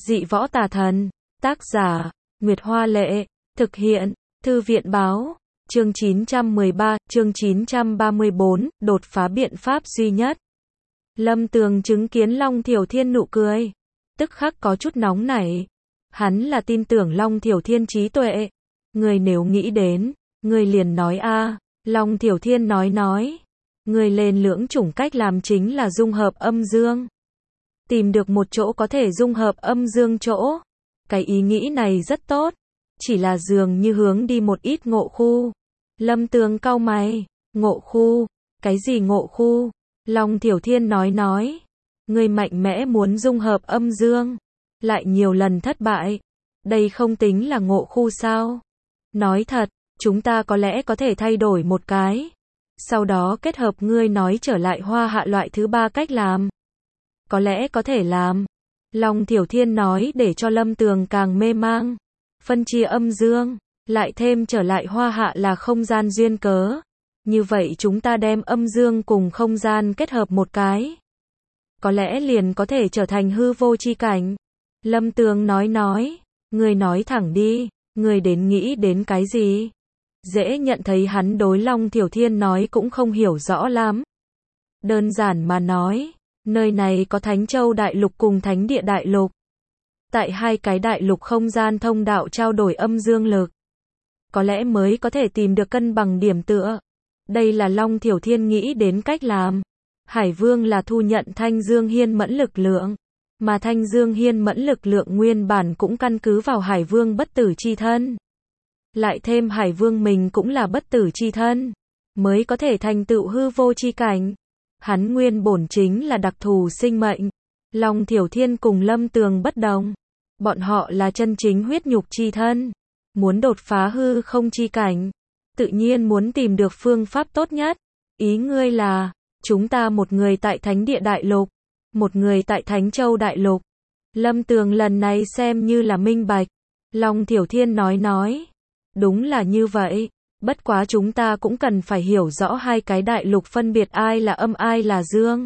Dị võ tà thần. Tác giả, Nguyệt Hoa Lệ. Thực hiện, Thư viện Báo. Chương 913, chương 934, đột phá biện pháp duy nhất. Lâm Tường chứng kiến Long Thiểu Thiên nụ cười. Tức khắc có chút nóng nảy. Hắn là tin tưởng Long Thiểu Thiên trí tuệ. Người nếu nghĩ đến, người liền nói a. Long Thiểu Thiên nói. Người lên lưỡng chủng cách làm chính là dung hợp âm dương. Tìm được một chỗ có thể dung hợp âm dương chỗ. Cái ý nghĩ này rất tốt. Chỉ là dường như hướng đi một ít ngộ khu. Lâm Tường cau mày. Ngộ khu? Cái gì ngộ khu? Long Thiểu Thiên nói. Người mạnh mẽ muốn dung hợp âm dương. Lại nhiều lần thất bại. Đây không tính là ngộ khu sao? Nói thật, chúng ta có lẽ có thể thay đổi một cái. Sau đó kết hợp ngươi nói trở lại hoa hạ loại thứ ba cách làm. Có lẽ có thể làm. Long Thiểu Thiên nói để cho Lâm Tường càng mê mang. Phân chia âm dương, lại thêm trở lại hoa hạ là không gian duyên cớ. Như vậy chúng ta đem âm dương cùng không gian kết hợp một cái. Có lẽ liền có thể trở thành hư vô chi cảnh. Lâm Tường nói. Người nói thẳng đi, người đến nghĩ đến cái gì? Dễ nhận thấy hắn đối Long Thiểu Thiên nói cũng không hiểu rõ lắm. Đơn giản mà nói, nơi này có Thánh Châu Đại Lục cùng Thánh Địa Đại Lục. Tại hai cái đại lục không gian thông đạo trao đổi âm dương lực. Có lẽ mới có thể tìm được cân bằng điểm tựa. Đây là Long Thiểu Thiên nghĩ đến cách làm. Hải Vương là thu nhận Thanh Dương Hiên mẫn lực lượng. Mà Thanh Dương Hiên mẫn lực lượng nguyên bản cũng căn cứ vào Hải Vương bất tử chi thân. Lại thêm Hải Vương mình cũng là bất tử chi thân. Mới có thể thành tựu hư vô chi cảnh. Hắn nguyên bổn chính là đặc thù sinh mệnh. Long Thiểu Thiên cùng Lâm Tường bất đồng. Bọn họ là chân chính huyết nhục chi thân. Muốn đột phá hư không chi cảnh. Tự nhiên muốn tìm được phương pháp tốt nhất. Ý ngươi là, chúng ta một người tại Thánh Địa Đại Lục. Một người tại Thánh Châu Đại Lục. Lâm Tường lần này xem như là minh bạch. Long Thiểu Thiên nói. Đúng là như vậy. Bất quá chúng ta cũng cần phải hiểu rõ hai cái đại lục phân biệt ai là âm ai là dương.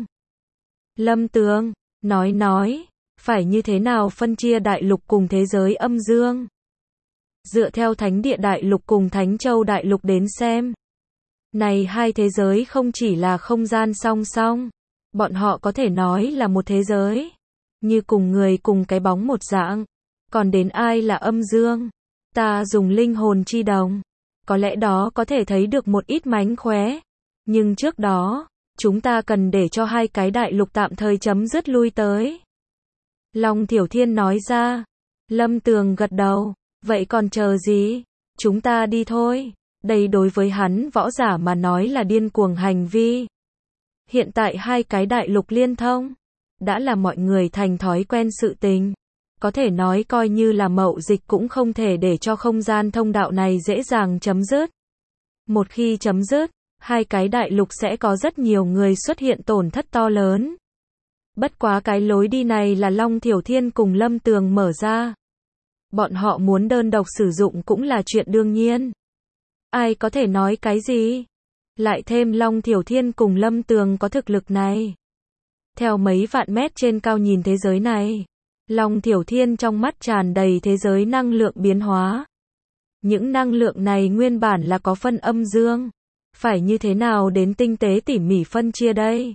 Lâm Tường nói. Phải như thế nào phân chia đại lục cùng thế giới âm dương? Dựa theo Thánh Địa Đại Lục cùng Thánh Châu Đại Lục đến xem. Này hai thế giới không chỉ là không gian song song. Bọn họ có thể nói là một thế giới. Như cùng người cùng cái bóng một dạng. Còn đến ai là âm dương? Ta dùng linh hồn chi đồng. Có lẽ đó có thể thấy được một ít mánh khóe. Nhưng trước đó, chúng ta cần để cho hai cái đại lục tạm thời chấm dứt lui tới. Long Thiểu Thiên nói ra. Lâm Tường gật đầu. Vậy còn chờ gì? Chúng ta đi thôi. Đây đối với hắn võ giả mà nói là điên cuồng hành vi. Hiện tại hai cái đại lục liên thông. Đã là mọi người thành thói quen sự tình. Có thể nói coi như là mậu dịch cũng không thể để cho không gian thông đạo này dễ dàng chấm dứt. Một khi chấm dứt, hai cái đại lục sẽ có rất nhiều người xuất hiện tổn thất to lớn. Bất quá cái lối đi này là Long Thiểu Thiên cùng Lâm Tường mở ra. Bọn họ muốn đơn độc sử dụng cũng là chuyện đương nhiên. Ai có thể nói cái gì? Lại thêm Long Thiểu Thiên cùng Lâm Tường có thực lực này. Theo mấy vạn mét trên cao nhìn thế giới này. Long Thiểu Thiên trong mắt tràn đầy thế giới năng lượng biến hóa. Những năng lượng này nguyên bản là có phân âm dương. Phải như thế nào đến tinh tế tỉ mỉ phân chia đây?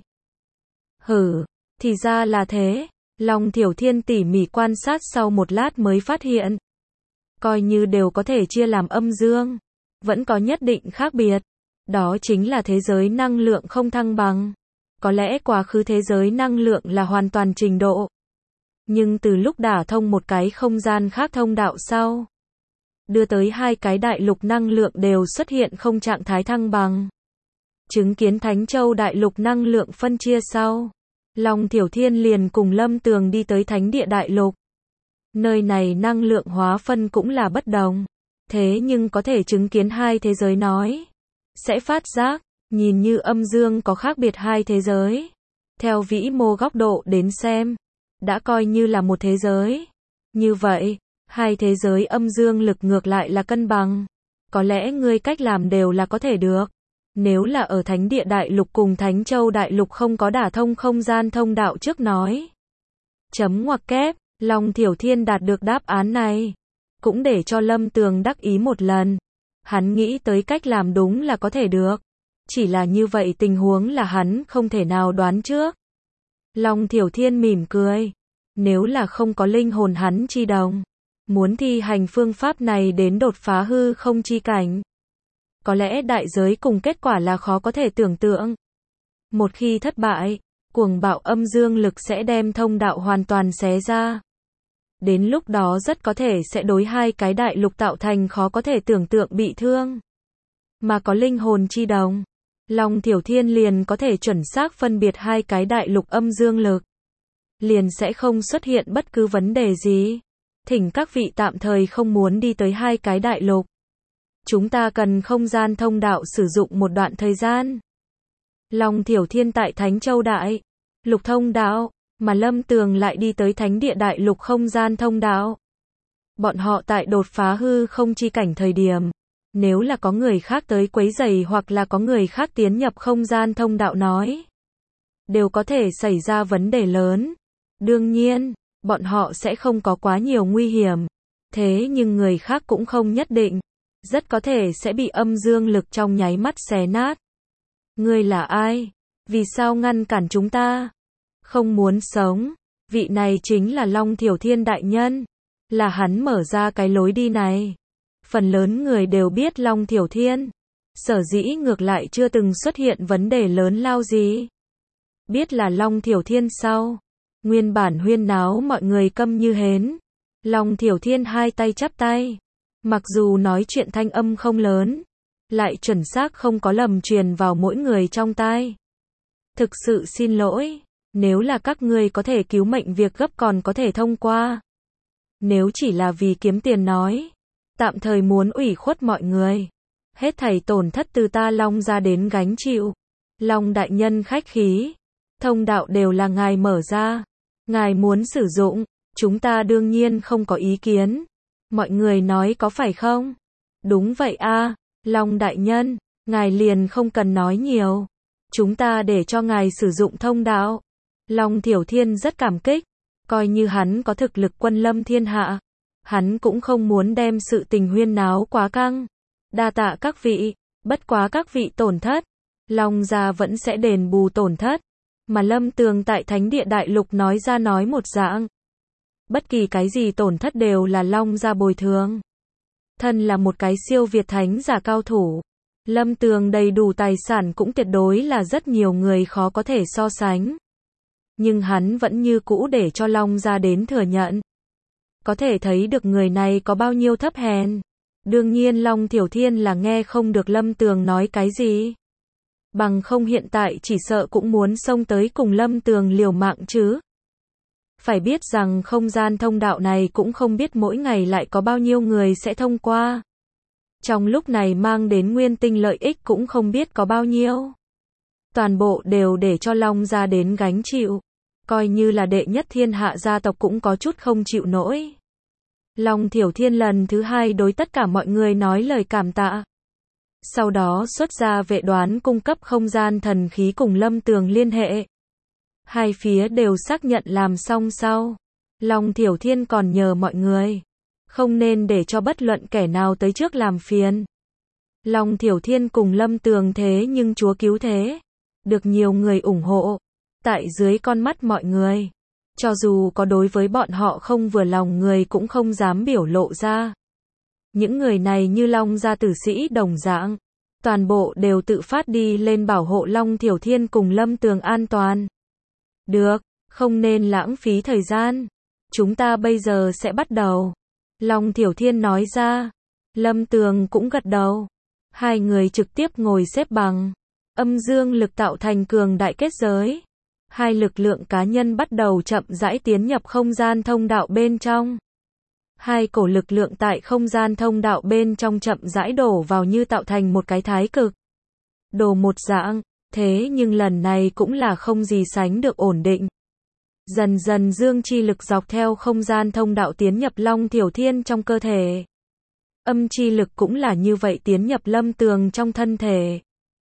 Thì ra là thế. Long Thiểu Thiên tỉ mỉ quan sát sau một lát mới phát hiện. Coi như đều có thể chia làm âm dương. Vẫn có nhất định khác biệt. Đó chính là thế giới năng lượng không thăng bằng. Có lẽ quá khứ thế giới năng lượng là hoàn toàn trình độ. Nhưng từ lúc đả thông một cái không gian khác thông đạo sau. Đưa tới hai cái đại lục năng lượng đều xuất hiện không trạng thái thăng bằng. Chứng kiến Thánh Châu Đại Lục năng lượng phân chia sau. Long Thiểu Thiên liền cùng Lâm Tường đi tới Thánh Địa Đại Lục. Nơi này năng lượng hóa phân cũng là bất đồng. Thế nhưng có thể chứng kiến hai thế giới nói. Sẽ phát giác, nhìn như âm dương có khác biệt hai thế giới. Theo vĩ mô góc độ đến xem. Đã coi như là một thế giới. Như vậy, hai thế giới âm dương lực ngược lại là cân bằng. Có lẽ ngươi cách làm đều là có thể được. Nếu là ở Thánh Địa Đại Lục cùng Thánh Châu Đại Lục không có đả thông không gian thông đạo trước nói. Chấm ngoặc kép, Long Thiểu Thiên đạt được đáp án này, cũng để cho Lâm Tường đắc ý một lần. Hắn nghĩ tới cách làm đúng là có thể được. Chỉ là như vậy tình huống là hắn không thể nào đoán trước. Long Thiểu Thiên mỉm cười. Nếu là không có linh hồn hắn chi đồng, muốn thi hành phương pháp này đến đột phá hư không chi cảnh, có lẽ đại giới cùng kết quả là khó có thể tưởng tượng. Một khi thất bại, cuồng bạo âm dương lực sẽ đem thông đạo hoàn toàn xé ra. Đến lúc đó rất có thể sẽ đối hai cái đại lục tạo thành khó có thể tưởng tượng bị thương. Mà có linh hồn chi đồng, Long Thiểu Thiên liền có thể chuẩn xác phân biệt hai cái đại lục âm dương lực. Liền sẽ không xuất hiện bất cứ vấn đề gì. Thỉnh các vị tạm thời không muốn đi tới hai cái đại lục. Chúng ta cần không gian thông đạo sử dụng một đoạn thời gian. Long Thiểu Thiên tại Thánh Châu Đại Lục thông đạo, mà Lâm Tường lại đi tới Thánh Địa Đại Lục không gian thông đạo. Bọn họ tại đột phá hư không chi cảnh thời điểm, nếu là có người khác tới quấy rầy hoặc là có người khác tiến nhập không gian thông đạo nói, đều có thể xảy ra vấn đề lớn. Đương nhiên, bọn họ sẽ không có quá nhiều nguy hiểm. Thế nhưng người khác cũng không nhất định. Rất có thể sẽ bị âm dương lực trong nháy mắt xé nát. Ngươi là ai? Vì sao ngăn cản chúng ta? Không muốn sống. Vị này chính là Long Thiểu Thiên đại nhân. Là hắn mở ra cái lối đi này. Phần lớn người đều biết Long Thiểu Thiên. Sở dĩ ngược lại chưa từng xuất hiện vấn đề lớn lao gì. Biết là Long Thiểu Thiên sau. Nguyên bản huyên náo mọi người câm như hến. Long Thiểu Thiên hai tay chắp tay. Mặc dù nói chuyện thanh âm không lớn, lại chuẩn xác không có lầm truyền vào mỗi người trong tai. Thực sự xin lỗi, nếu là các ngươi có thể cứu mệnh việc gấp còn có thể thông qua. Nếu chỉ là vì kiếm tiền nói, tạm thời muốn ủy khuất mọi người. Hết thảy tổn thất từ ta Long ra đến gánh chịu. Long đại nhân khách khí, thông đạo đều là ngài mở ra. Ngài muốn sử dụng, chúng ta đương nhiên không có ý kiến. Mọi người nói có phải không? Đúng vậy a, Long đại nhân, ngài liền không cần nói nhiều. Chúng ta để cho ngài sử dụng thông đạo. Long Thiểu Thiên rất cảm kích, coi như hắn có thực lực quân lâm thiên hạ, hắn cũng không muốn đem sự tình huyên náo quá căng. Đa tạ các vị, bất quá các vị tổn thất, Long gia vẫn sẽ đền bù tổn thất. Mà Lâm Tường tại Thánh Địa Đại Lục nói ra nói một dạng. Bất kỳ cái gì tổn thất đều là Long gia bồi thường. Thân là một cái siêu việt thánh giả cao thủ, Lâm Tường đầy đủ tài sản cũng tuyệt đối là rất nhiều người khó có thể so sánh. Nhưng hắn vẫn như cũ để cho Long gia đến thừa nhận. Có thể thấy được người này có bao nhiêu thấp hèn. Đương nhiên Long Thiểu Thiên là nghe không được Lâm Tường nói cái gì. Bằng không hiện tại chỉ sợ cũng muốn xông tới cùng Lâm Tường liều mạng chứ. Phải biết rằng không gian thông đạo này cũng không biết mỗi ngày lại có bao nhiêu người sẽ thông qua. Trong lúc này mang đến nguyên tinh lợi ích cũng không biết có bao nhiêu. Toàn bộ đều để cho Long gia đến gánh chịu. Coi như là đệ nhất thiên hạ gia tộc cũng có chút không chịu nổi. Long Thiểu Thiên lần thứ hai đối tất cả mọi người nói lời cảm tạ. Sau đó xuất ra vệ đoán cung cấp không gian thần khí cùng Lâm Tường liên hệ. Hai phía đều xác nhận làm xong sau. Long Thiểu Thiên còn nhờ mọi người không nên để cho bất luận kẻ nào tới trước làm phiền. Long Thiểu Thiên cùng Lâm Tường thế nhưng Chúa cứu thế. Được nhiều người ủng hộ. Tại dưới con mắt mọi người. Cho dù có đối với bọn họ không vừa lòng người cũng không dám biểu lộ ra. Những người này như Long gia tử sĩ đồng dạng. Toàn bộ đều tự phát đi lên bảo hộ Long Thiểu Thiên cùng Lâm Tường an toàn. Được, không nên lãng phí thời gian. Chúng ta bây giờ sẽ bắt đầu. Long Thiểu Thiên nói ra. Lâm Tường cũng gật đầu. Hai người trực tiếp ngồi xếp bằng. Âm dương lực tạo thành cường đại kết giới. Hai lực lượng cá nhân bắt đầu chậm rãi tiến nhập không gian thông đạo bên trong. Hai cổ lực lượng tại không gian thông đạo bên trong chậm rãi đổ vào như tạo thành một cái thái cực. Đồ một dạng, thế nhưng lần này cũng là không gì sánh được ổn định. Dần dần dương chi lực dọc theo không gian thông đạo tiến nhập Long Thiểu Thiên trong cơ thể. Âm chi lực cũng là như vậy tiến nhập Lâm Tường trong thân thể.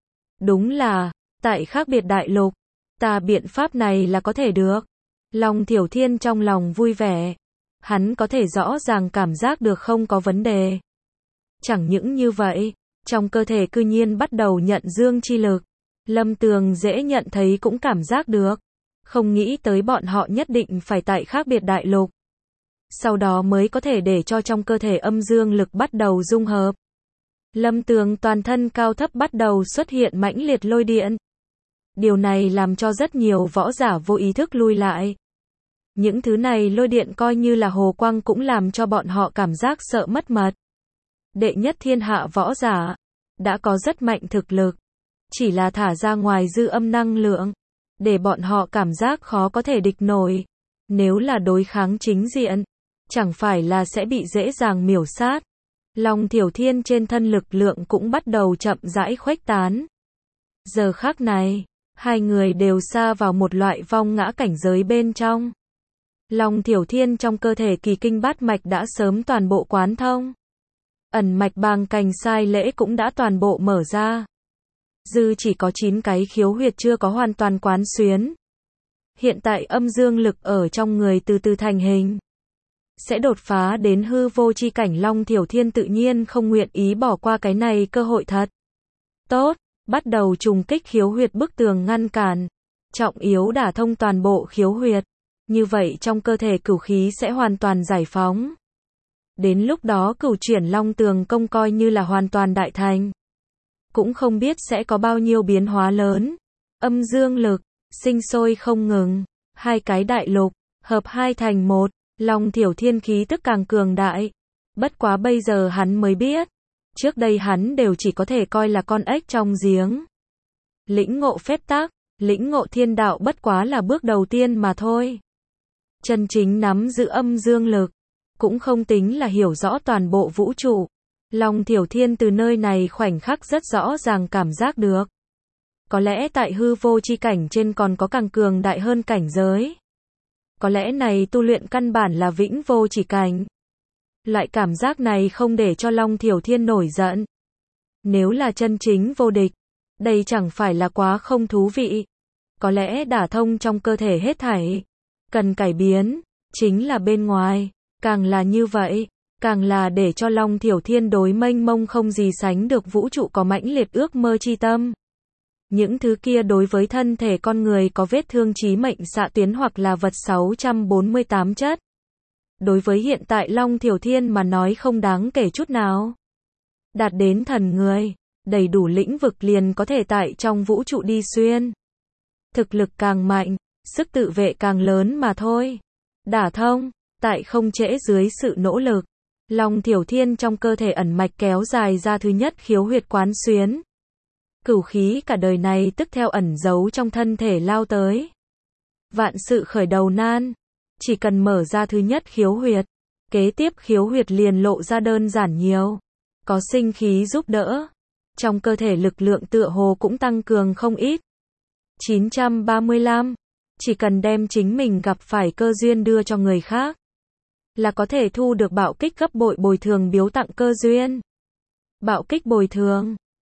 Đúng là, tại khác biệt đại lục, ta biện pháp này là có thể được. Long Thiểu Thiên trong lòng vui vẻ. hắn có thể rõ ràng cảm giác được không có vấn đề. Chẳng những như vậy, trong cơ thể cư nhiên bắt đầu nhận dương chi lực. Lâm Tường dễ nhận thấy cũng cảm giác được. Không nghĩ tới bọn họ nhất định phải tại khác biệt đại lục. Sau đó mới có thể để cho trong cơ thể âm dương lực bắt đầu dung hợp. Lâm Tường toàn thân cao thấp bắt đầu xuất hiện mãnh liệt lôi điện. Điều này làm cho rất nhiều võ giả vô ý thức lui lại. Những thứ này lôi điện coi như là hồ quang cũng làm cho bọn họ cảm giác sợ mất mật. Đệ nhất thiên hạ võ giả, đã có rất mạnh thực lực. Chỉ là thả ra ngoài dư âm năng lượng, để bọn họ cảm giác khó có thể địch nổi. Nếu là đối kháng chính diện, chẳng phải là sẽ bị dễ dàng miểu sát. Long Thiểu Thiên trên thân lực lượng cũng bắt đầu chậm rãi khuếch tán. Giờ khắc này, hai người đều sa vào một loại vong ngã cảnh giới bên trong. Long Thiểu Thiên trong cơ thể kỳ kinh bát mạch đã sớm toàn bộ quán thông. Ẩn mạch bàng cành sai lễ cũng đã toàn bộ mở ra. Dư chỉ có 9 cái khiếu huyệt chưa có hoàn toàn quán xuyến. Hiện tại âm dương lực ở trong người từ từ thành hình. Sẽ đột phá đến hư vô chi cảnh. Long Thiểu Thiên tự nhiên không nguyện ý bỏ qua cái này cơ hội thật. Tốt, bắt đầu trùng kích khiếu huyệt bức tường ngăn cản. Trọng yếu đả thông toàn bộ khiếu huyệt. Như vậy trong cơ thể cửu khí sẽ hoàn toàn giải phóng. Đến lúc đó cửu chuyển long tường công coi như là hoàn toàn đại thành. Cũng không biết sẽ có bao nhiêu biến hóa lớn. Âm dương lực, sinh sôi không ngừng. Hai cái đại lục, hợp hai thành một. Long Thiểu Thiên khí tức càng cường đại. Bất quá bây giờ hắn mới biết. Trước đây hắn đều chỉ có thể coi là con ếch trong giếng. Lĩnh ngộ phép tắc, lĩnh ngộ thiên đạo bất quá là bước đầu tiên mà thôi. Chân chính nắm giữ âm dương lực, cũng không tính là hiểu rõ toàn bộ vũ trụ. Long Thiểu Thiên từ nơi này khoảnh khắc rất rõ ràng cảm giác được. Có lẽ tại hư vô chi cảnh trên còn có càng cường đại hơn cảnh giới. Có lẽ này tu luyện căn bản là vĩnh vô chỉ cảnh. Loại cảm giác này không để cho Long Thiểu Thiên nổi giận. Nếu là chân chính vô địch, đây chẳng phải là quá không thú vị. Có lẽ đả thông trong cơ thể hết thảy. Cần cải biến, chính là bên ngoài. Càng là như vậy, càng là để cho Long Thiểu Thiên đối mênh mông không gì sánh được vũ trụ có mãnh liệt ước mơ chi tâm. Những thứ kia đối với thân thể con người có vết thương chí mệnh xạ tuyến hoặc là vật 648 chất. Đối với hiện tại Long Thiểu Thiên mà nói không đáng kể chút nào. Đạt đến thần người, đầy đủ lĩnh vực liền có thể tại trong vũ trụ đi xuyên. Thực lực càng mạnh, sức tự vệ càng lớn mà thôi. Đả thông, tại không trễ dưới sự nỗ lực. Long Thiểu Thiên trong cơ thể ẩn mạch kéo dài ra thứ nhất khiếu huyệt quán xuyến. Cửu khí cả đời này tức theo ẩn giấu trong thân thể lao tới. Vạn sự khởi đầu nan. Chỉ cần mở ra thứ nhất khiếu huyệt. Kế tiếp khiếu huyệt liền lộ ra đơn giản nhiều. Có sinh khí giúp đỡ. Trong cơ thể lực lượng tựa hồ cũng tăng cường không ít. 935. Chỉ cần đem chính mình gặp phải cơ duyên đưa cho người khác. Là có thể thu được bạo kích gấp bội bồi thường biếu tặng cơ duyên. Bạo kích bồi thường.